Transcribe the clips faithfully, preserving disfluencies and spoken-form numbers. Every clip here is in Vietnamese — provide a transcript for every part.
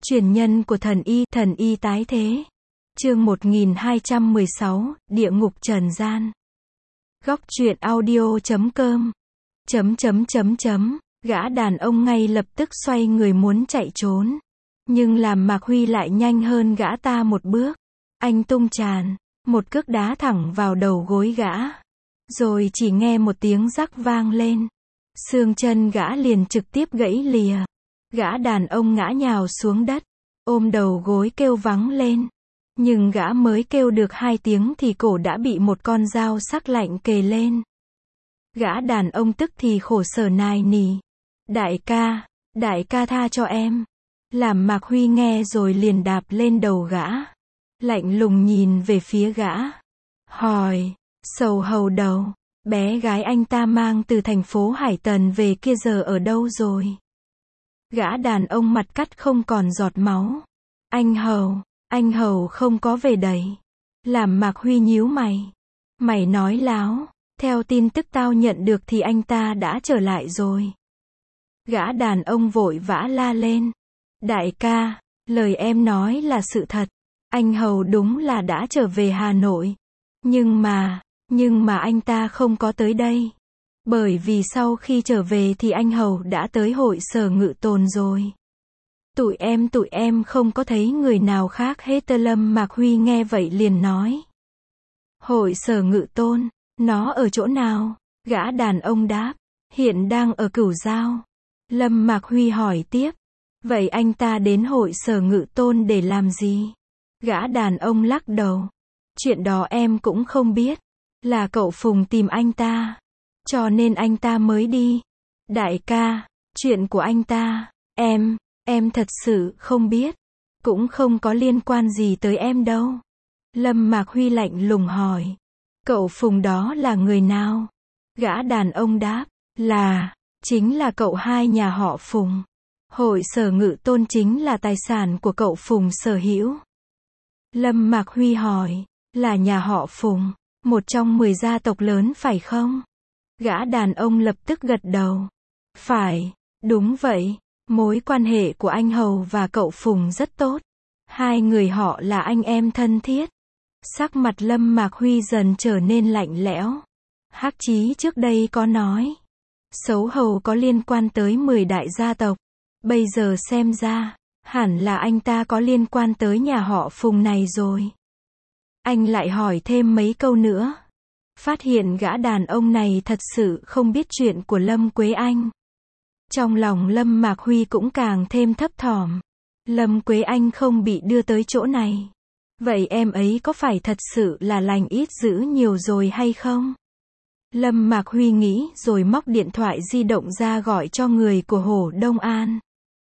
Truyền nhân của thần y, thần y tái thế. Chương một nghìn hai trăm mười sáu, Địa ngục trần gian. Góc truyện audio chấm com. Chấm chấm chấm chấm, gã đàn ông ngay lập tức xoay người muốn chạy trốn. Nhưng làm Mạc Huy lại nhanh hơn gã ta một bước. Anh tung tràn, một cước đá thẳng vào đầu gối gã. Rồi chỉ nghe một tiếng rắc vang lên. Xương chân gã liền trực tiếp gãy lìa. Gã đàn ông ngã nhào xuống đất, ôm đầu gối kêu vắng lên. Nhưng gã mới kêu được hai tiếng thì cổ đã bị một con dao sắc lạnh kề lên. Gã đàn ông tức thì khổ sở nài nỉ. Đại ca, đại ca tha cho em. Làm Mạc Huy nghe rồi liền đạp lên đầu gã. Lạnh lùng nhìn về phía gã. Hỏi, sầu hầu đầu, bé gái anh ta mang từ thành phố Hải Tần về kia giờ ở đâu rồi? Gã đàn ông mặt cắt không còn giọt máu. Anh Hầu, anh Hầu không có về đấy. Làm Mạc Huy nhíu mày. Mày nói láo, theo tin tức tao nhận được thì anh ta đã trở lại rồi. Gã đàn ông vội vã la lên. Đại ca, lời em nói là sự thật. Anh Hầu đúng là đã trở về Hà Nội. Nhưng mà, nhưng mà anh ta không có tới đây. Bởi vì sau khi trở về thì anh Hầu đã tới hội sở ngự tồn rồi. Tụi em tụi em không có thấy người nào khác hết. Lâm Mạc Huy nghe vậy liền nói. Hội sở ngự tôn, nó ở chỗ nào? Gã đàn ông đáp. Hiện đang ở Cửu Giao. Lâm Mạc Huy hỏi tiếp. Vậy anh ta đến hội sở ngự tôn để làm gì? Gã đàn ông lắc đầu. Chuyện đó em cũng không biết. Là cậu Phùng tìm anh ta. Cho nên anh ta mới đi. Đại ca, chuyện của anh ta, em, em thật sự không biết. Cũng không có liên quan gì tới em đâu. Lâm Mạc Huy lạnh lùng hỏi. Cậu Phùng đó là người nào? Gã đàn ông đáp. Là, chính là cậu hai nhà họ Phùng. Hội sở ngự tôn chính là tài sản của cậu Phùng sở hữu. Lâm Mạc Huy hỏi. Là nhà họ Phùng, một trong mười gia tộc lớn phải không? Gã đàn ông lập tức gật đầu. Phải, đúng vậy. Mối quan hệ của anh Hầu và cậu Phùng rất tốt. Hai người họ là anh em thân thiết. Sắc mặt Lâm Mạc Huy dần trở nên lạnh lẽo. Hắc Chí trước đây có nói. Xấu Hầu có liên quan tới mười đại gia tộc. Bây giờ xem ra, hẳn là anh ta có liên quan tới nhà họ Phùng này rồi. Anh lại hỏi thêm mấy câu nữa. Phát hiện gã đàn ông này thật sự không biết chuyện của Lâm Quế Anh. Trong lòng Lâm Mạc Huy cũng càng thêm thấp thỏm. Lâm Quế Anh không bị đưa tới chỗ này. Vậy em ấy có phải thật sự là lành ít dữ nhiều rồi hay không? Lâm Mạc Huy nghĩ rồi móc điện thoại di động ra gọi cho người của Hồ Đông An.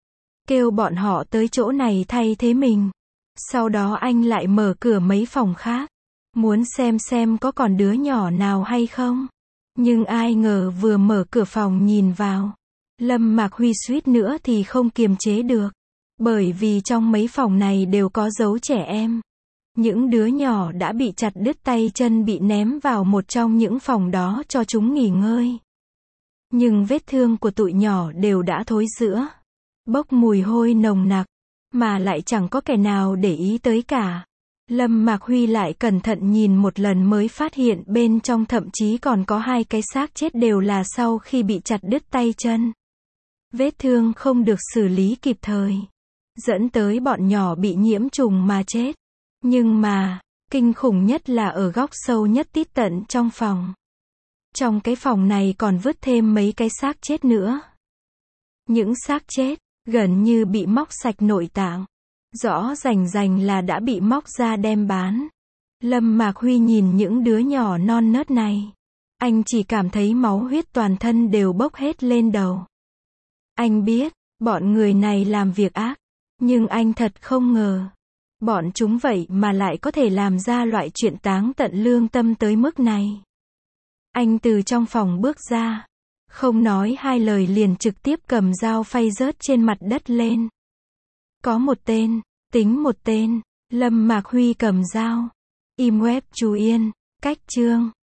Kêu bọn họ tới chỗ này thay thế mình. Sau đó anh lại mở cửa mấy phòng khác. Muốn xem xem có còn đứa nhỏ nào hay không. Nhưng ai ngờ vừa mở cửa phòng nhìn vào. Lâm Mạc Huy suýt nữa thì không kiềm chế được. Bởi vì trong mấy phòng này đều có dấu trẻ em. Những đứa nhỏ đã bị chặt đứt tay chân bị ném vào một trong những phòng đó cho chúng nghỉ ngơi. Nhưng vết thương của tụi nhỏ đều đã thối rữa. Bốc mùi hôi nồng nặc. Mà lại chẳng có kẻ nào để ý tới cả. Lâm Mạc Huy lại cẩn thận nhìn một lần mới phát hiện bên trong thậm chí còn có hai cái xác chết đều là sau khi bị chặt đứt tay chân. Vết thương không được xử lý kịp thời. Dẫn tới bọn nhỏ bị nhiễm trùng mà chết. Nhưng mà, kinh khủng nhất là ở góc sâu nhất tít tận trong phòng. Trong cái phòng này còn vứt thêm mấy cái xác chết nữa. Những xác chết, gần như bị móc sạch nội tạng. Rõ rành rành là đã bị móc ra đem bán. Lâm Mạc Huy nhìn những đứa nhỏ non nớt này. Anh chỉ cảm thấy máu huyết toàn thân đều bốc hết lên đầu. Anh biết, bọn người này làm việc ác. Nhưng anh thật không ngờ. Bọn chúng vậy mà lại có thể làm ra loại chuyện táng tận lương tâm tới mức này. Anh từ trong phòng bước ra. Không nói hai lời liền trực tiếp cầm dao phay rớt trên mặt đất lên. Có một tên, tính một tên. Lâm Mạc Huy cầm dao. Im web chú yên, cách chương.